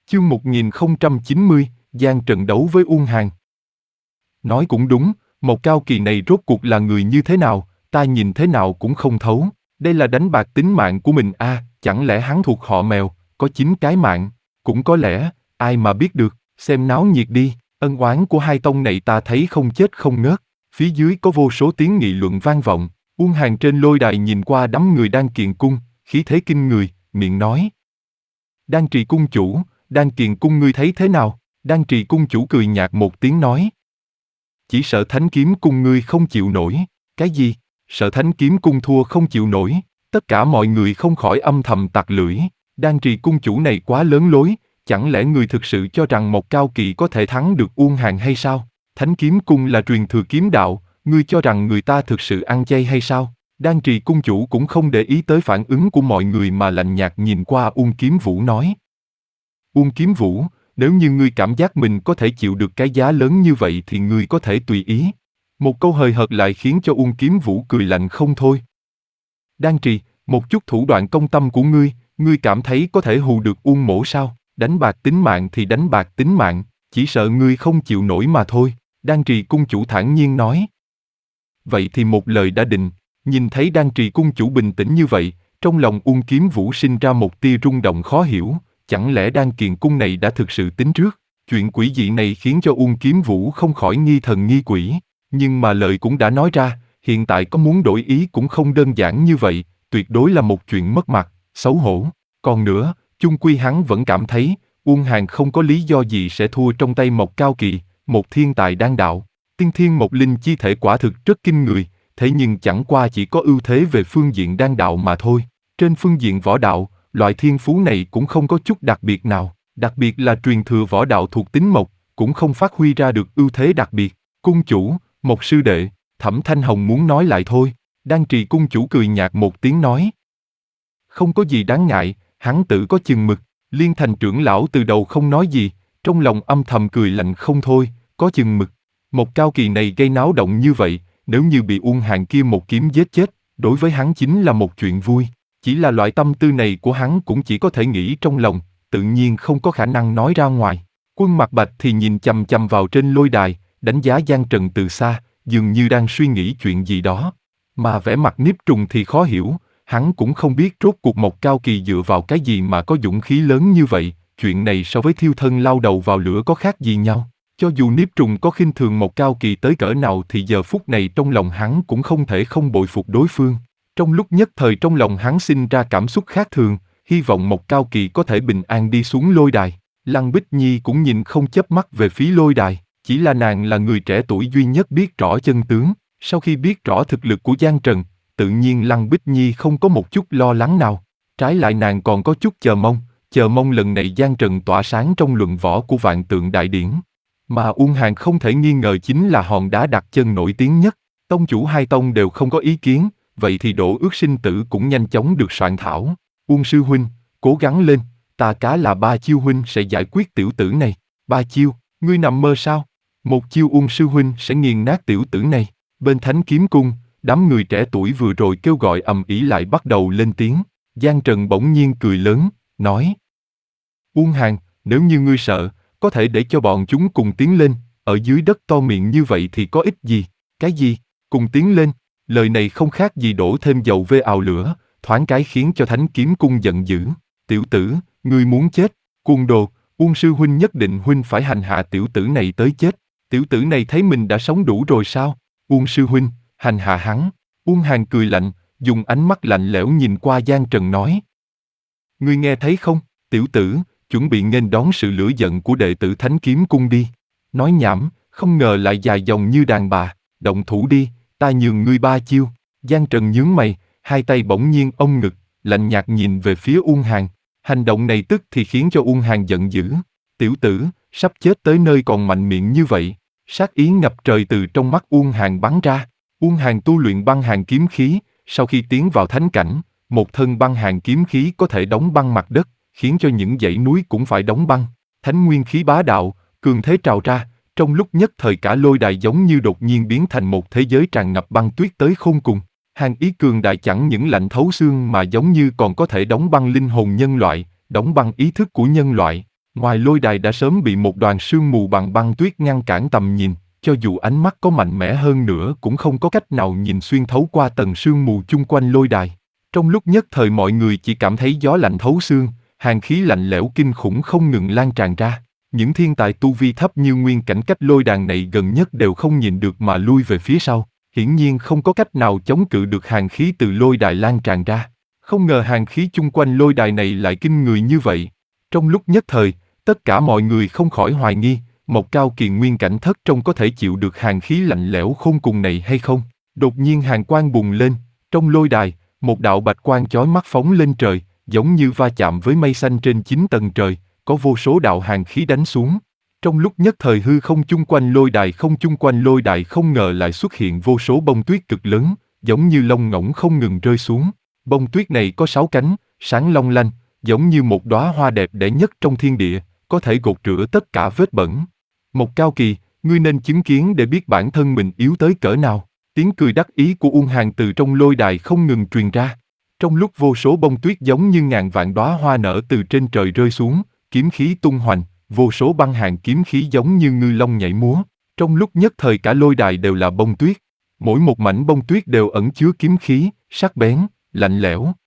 Chương 1090, Giang Trần đấu với Uông Hàn. Nói cũng đúng, một Cao Kỳ này rốt cuộc là người như thế nào, ta nhìn thế nào cũng không thấu. Đây là đánh bạc tính mạng của mình a, chẳng lẽ hắn thuộc họ Mèo, có 9 cái mạng? Cũng có lẽ, ai mà biết được, xem náo nhiệt đi, ân oán của hai tông này ta thấy không chết không ngớt. Phía dưới có vô số tiếng nghị luận vang vọng, Uông Hàn trên lôi đài nhìn qua đám người đang kiền cung, khí thế kinh người, miệng nói. Đan Trì cung chủ, Đan Kiền cung ngươi thấy thế nào? Đan Trì cung chủ cười nhạt một tiếng nói. Chỉ sợ Thánh Kiếm cung ngươi không chịu nổi. Cái gì? Sợ Thánh Kiếm cung thua không chịu nổi? Tất cả mọi người không khỏi âm thầm tặc lưỡi. Đan Trì cung chủ này quá lớn lối, chẳng lẽ người thực sự cho rằng một Cao Kỳ có thể thắng được Uông Hàn hay sao? Thánh Kiếm cung là truyền thừa kiếm đạo, ngươi cho rằng người ta thực sự ăn chay hay sao? Đan Trì cung chủ cũng không để ý tới phản ứng của mọi người mà lạnh nhạt nhìn qua Uông Kiếm Vũ nói. Uông Kiếm Vũ, nếu như ngươi cảm giác mình có thể chịu được cái giá lớn như vậy thì ngươi có thể tùy ý. Một câu hời hợt lại khiến cho Uông Kiếm Vũ cười lạnh không thôi. Đan Trì, một chút thủ đoạn công tâm của ngươi cảm thấy có thể hù được Uông mỗ sao? Đánh bạc tính mạng thì đánh bạc tính mạng, chỉ sợ ngươi không chịu nổi mà thôi. Đan Trì cung chủ thản nhiên nói. Vậy thì một lời đã định. Nhìn thấy Đan Trì cung chủ bình tĩnh như vậy, trong lòng Uông Kiếm Vũ sinh ra một tia rung động khó hiểu. Chẳng lẽ Đan Kiền cung này đã thực sự tính trước? Chuyện quỷ dị này khiến cho Uông Kiếm Vũ không khỏi nghi thần nghi quỷ. Nhưng mà lời cũng đã nói ra, hiện tại có muốn đổi ý cũng không đơn giản như vậy, tuyệt đối là một chuyện mất mặt, xấu hổ. Còn nữa, chung quy hắn vẫn cảm thấy, Uông Hàn không có lý do gì sẽ thua trong tay một Cao Kỳ, một thiên tài đan đạo. Tiên thiên một linh chi thể quả thực rất kinh người, thế nhưng chẳng qua chỉ có ưu thế về phương diện đan đạo mà thôi. Trên phương diện võ đạo, loại thiên phú này cũng không có chút đặc biệt nào, đặc biệt là truyền thừa võ đạo thuộc tính mộc, cũng không phát huy ra được ưu thế đặc biệt. Cung chủ, một sư đệ, Thẩm Thanh Hồng muốn nói lại thôi. Đan Trì cung chủ cười nhạt một tiếng nói. Không có gì đáng ngại, hắn tự có chừng mực. Liên Thành trưởng lão từ đầu không nói gì, trong lòng âm thầm cười lạnh không thôi, có chừng mực. Một Cao Kỳ này gây náo động như vậy, nếu như bị Uông Hàn kia một kiếm giết chết, đối với hắn chính là một chuyện vui. Chỉ là loại tâm tư này của hắn cũng chỉ có thể nghĩ trong lòng, tự nhiên không có khả năng nói ra ngoài. Quân Mặc Bạch thì nhìn chằm chằm vào trên lôi đài, đánh giá Giang Trần từ xa, dường như đang suy nghĩ chuyện gì đó. Mà vẻ mặt Niếp Trùng thì khó hiểu, hắn cũng không biết rốt cuộc một Cao Kỳ dựa vào cái gì mà có dũng khí lớn như vậy, chuyện này so với thiêu thân lao đầu vào lửa có khác gì nhau. Cho dù Niếp Trùng có khinh thường một Cao Kỳ tới cỡ nào thì giờ phút này trong lòng hắn cũng không thể không bội phục đối phương. Trong lúc nhất thời trong lòng hắn sinh ra cảm xúc khác thường, hy vọng một Cao Kỳ có thể bình an đi xuống lôi đài. Lăng Bích Nhi cũng nhìn không chớp mắt về phía lôi đài, chỉ là nàng là người trẻ tuổi duy nhất biết rõ chân tướng. Sau khi biết rõ thực lực của Giang Trần, tự nhiên Lăng Bích Nhi không có một chút lo lắng nào. Trái lại nàng còn có chút chờ mong lần này Giang Trần tỏa sáng trong luận võ của Vạn Tượng Đại Điển. Mà Uông Hàn không thể nghi ngờ chính là hòn đá đặt chân nổi tiếng nhất. Tông chủ hai tông đều không có ý kiến, vậy thì đổ ước sinh tử cũng nhanh chóng được soạn thảo. Uông sư huynh, cố gắng lên, ta cá là Ba Chiêu huynh sẽ giải quyết tiểu tử này. Ba Chiêu, ngươi nằm mơ sao? Một chiêu Uông sư huynh sẽ nghiền nát tiểu tử này. Bên Thánh Kiếm cung, đám người trẻ tuổi vừa rồi kêu gọi ầm ĩ lại bắt đầu lên tiếng. Giang Trần bỗng nhiên cười lớn, nói: Uông Hàn, nếu như ngươi sợ, có thể để cho bọn chúng cùng tiến lên, ở dưới đất to miệng như vậy thì có ích gì? Cái gì? Cùng tiến lên? Lời này không khác gì đổ thêm dầu vê ào lửa, thoáng cái khiến cho Thánh Kiếm cung giận dữ. Tiểu tử, ngươi muốn chết? Cuồng đồ, Uông sư huynh nhất định huynh phải hành hạ tiểu tử này tới chết. Tiểu tử này thấy mình đã sống đủ rồi sao? Uông sư huynh, hành hạ hắn. Uông Hàn cười lạnh, dùng ánh mắt lạnh lẽo nhìn qua Giang Trần nói. Ngươi nghe thấy không? Tiểu tử, chuẩn bị nghênh đón sự lửa giận của đệ tử Thánh Kiếm cung đi. Nói nhảm, không ngờ lại dài dòng như đàn bà. Động thủ đi, ta nhường ngươi 3 chiêu. Giang Trần nhướng mày, hai tay bỗng nhiên ôm ngực, lạnh nhạt nhìn về phía Uông Hàn. Hành động này tức thì khiến cho Uông Hàn giận dữ. Tiểu tử, sắp chết tới nơi còn mạnh miệng như vậy. Sát ý ngập trời từ trong mắt Uông Hàn bắn ra. Uông Hàn tu luyện băng hàn kiếm khí, sau khi tiến vào thánh cảnh, một thân băng hàn kiếm khí có thể đóng băng mặt đất, khiến cho những dãy núi cũng phải đóng băng. Thánh nguyên khí bá đạo, cường thế trào ra, trong lúc nhất thời cả lôi đài giống như đột nhiên biến thành một thế giới tràn ngập băng tuyết tới khôn cùng. Hàn ý cường đại chẳng những lạnh thấu xương mà giống như còn có thể đóng băng linh hồn nhân loại, đóng băng ý thức của nhân loại. Ngoài lôi đài đã sớm bị một đoàn sương mù bằng băng tuyết ngăn cản tầm nhìn, cho dù ánh mắt có mạnh mẽ hơn nữa cũng không có cách nào nhìn xuyên thấu qua tầng sương mù chung quanh lôi đài. Trong lúc nhất thời mọi người chỉ cảm thấy gió lạnh thấu xương, hàn khí lạnh lẽo kinh khủng không ngừng lan tràn ra. Những thiên tài tu vi thấp như nguyên cảnh cách lôi đàn này gần nhất đều không nhìn được mà lui về phía sau. Hiển nhiên không có cách nào chống cự được hàn khí từ lôi đài lan tràn ra. Không ngờ hàn khí chung quanh lôi đài này lại kinh người như vậy. Trong lúc nhất thời, tất cả mọi người không khỏi hoài nghi, một cao kỳ nguyên cảnh thất trông có thể chịu được hàn khí lạnh lẽo khôn cùng này hay không. Đột nhiên hàn quang bùng lên, trong lôi đài, một đạo bạch quang chói mắt phóng lên trời, giống như va chạm với mây xanh trên 9 tầng trời, có vô số đạo hàn khí đánh xuống. Trong lúc nhất thời hư không chung quanh lôi đài không ngờ lại xuất hiện vô số bông tuyết cực lớn, giống như lông ngỗng không ngừng rơi xuống. Bông tuyết này có 6 cánh, sáng long lanh, giống như một đóa hoa đẹp đẽ nhất trong thiên địa, có thể gột rửa tất cả vết bẩn. Một cao kỳ, ngươi nên chứng kiến để biết bản thân mình yếu tới cỡ nào. Tiếng cười đắc ý của Uông Hàn từ trong lôi đài không ngừng truyền ra. Trong lúc vô số bông tuyết giống như ngàn vạn đóa hoa nở từ trên trời rơi xuống, kiếm khí tung hoành, vô số băng hàn kiếm khí giống như ngư long nhảy múa. Trong lúc nhất thời cả lôi đài đều là bông tuyết. Mỗi một mảnh bông tuyết đều ẩn chứa kiếm khí, sắc bén, lạnh lẽo.